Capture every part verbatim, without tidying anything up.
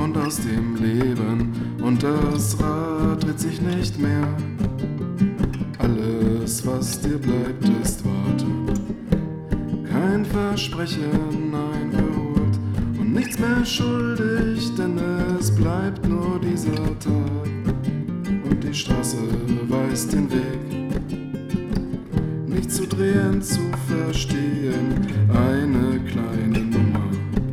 und aus dem Leben und das Rad dreht sich nicht mehr. Alles, was dir bleibt, ist warten. Kein Versprechen eingeholt und nichts mehr schuldig, denn es bleibt nur dieser Tag und die Straße weist den Weg. Nicht zu drehen, zu verstehen, eine kleine Nummer.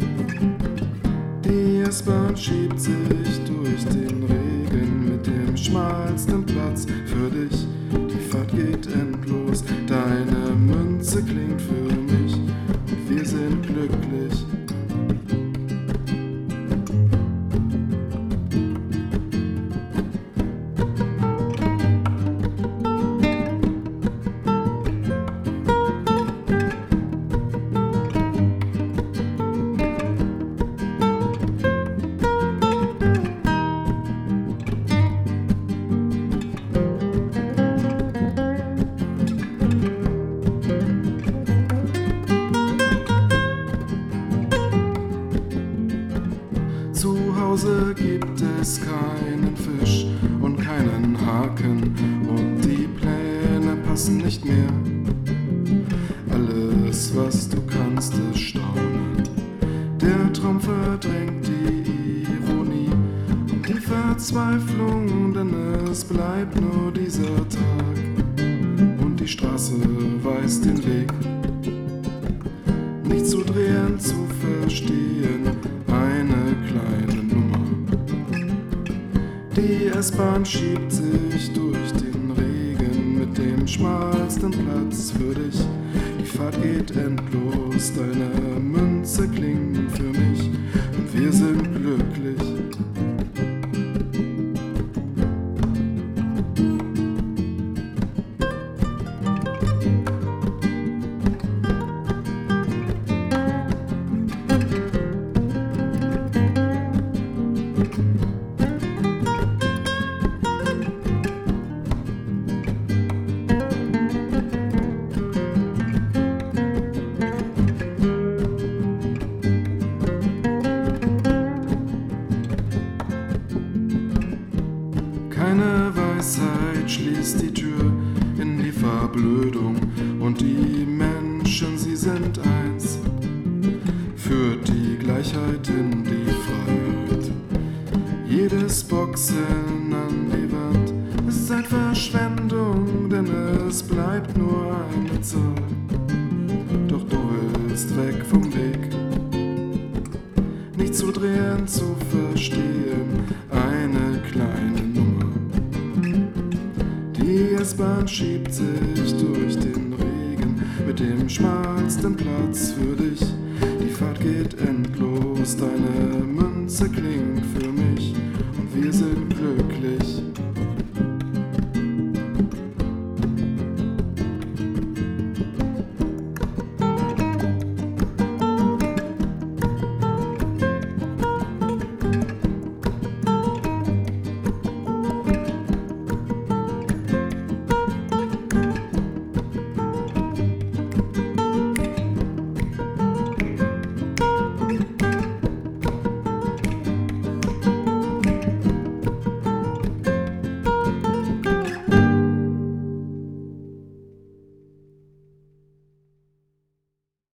Die S-Bahn schiebt sich durch den Regen mit dem schmalsten Platz für dich. Die Fahrt geht endlos, deine Münze klingt für mich und wir sind glücklich. Zu Hause gibt es keinen Fisch und keinen Haken und die Pläne passen nicht mehr. Alles, was du kannst, ist staunen. Der Traum verdrängt die Ironie und die Verzweiflung, denn es bleibt nur dieser Tag und die Straße weist den Weg. Nicht zu drehen, zu verstehen, eine kleine Nummer. Die S-Bahn schiebt sich durch den Regen mit dem schmalsten Platz für dich. Die Fahrt geht endlos, deine Münze klingt für mich und wir sind glücklich. Keine Weisheit schließt die Tür in die Verblödung und die Menschen, sie sind eins, führt die Gleichheit in die Freiheit. Jedes Boxen an die Wand ist eine Verschwendung, denn es bleibt nur eine Zahl. Doch du willst weg vom Weg, nicht zu drehen, zu verstehen, eine kleine Nummer. Die S-Bahn schiebt sich durch den Regen mit dem schmalsten Platz für dich. Die Fahrt geht endlos, deine Münze klingt für mich und wir sind glücklich.